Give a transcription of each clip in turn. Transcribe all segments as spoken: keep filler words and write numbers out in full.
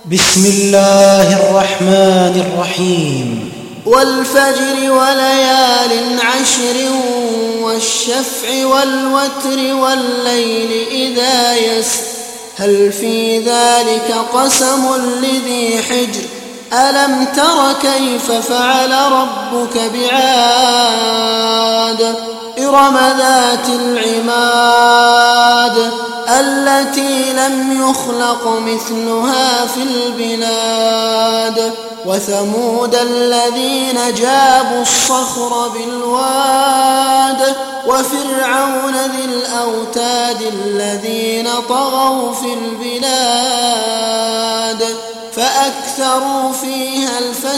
بسم الله الرحمن الرحيم. والفجر وليال عشر والشفع والوتر والليل إذا يسر هل في ذلك قسم لذي حجر ألم تر كيف فعل ربك بعاد إرم ذات العماد التي لم يخلق مثلها في البلاد وثمود الذين جابوا الصخر بالواد وفرعون ذي الأوتاد الذين طغوا في البلاد فأكثروا فيها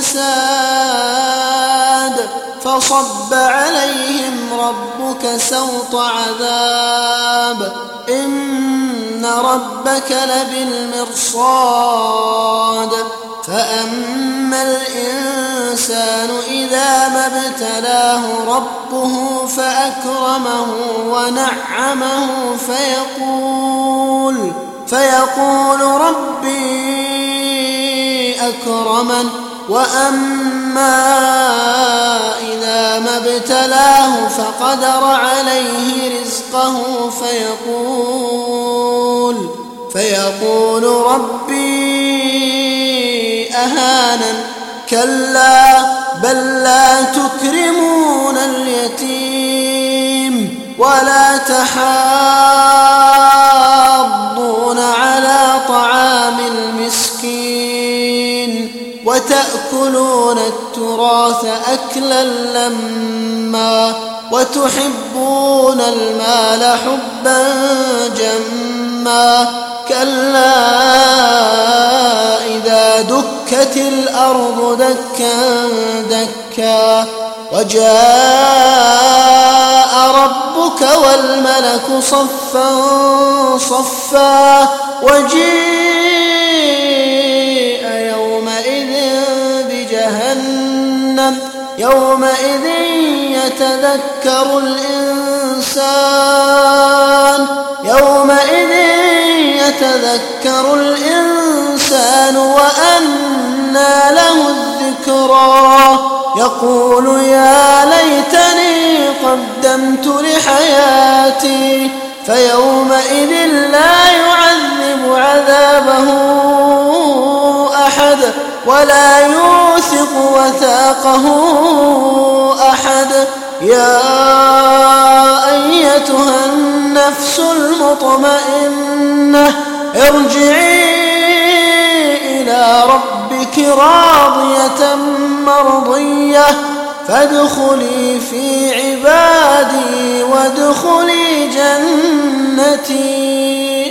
الفساد فصب عليهم ربك سوط عذاب إن ربك لبالمرصاد فأما الإنسان إذا ما ابتلاه ربه فأكرمه ونعمه فيقول فيقول ربي أكرمن وأما إذا ما ابتلاه فقدر عليه رزقه فيقول فيقول ربي أهانن كلا بل لا تكرمون اليتيم ولا تحاضون على طعام المسكين وتأكلون التراث أكلا لما وتحبون المال حبا جما كلا إذا دكت الأرض دكا دكا وجاء ربك والملك صفا صفا وجيء يومئذ بجهنم يومئذ يتذكر الإنسان يومئذ يتذكر الإنسان وأنى له الذكرى يقول يا ليتني قدمت لحياتي فيومئذ لا يعذب عذابه أحد ولا يوثق وثاقه أحد يا أيتها النفس المطمئنة ارجعي إلى ربك راضية مرضية فادخلي في عبادي وادخلي جنتي.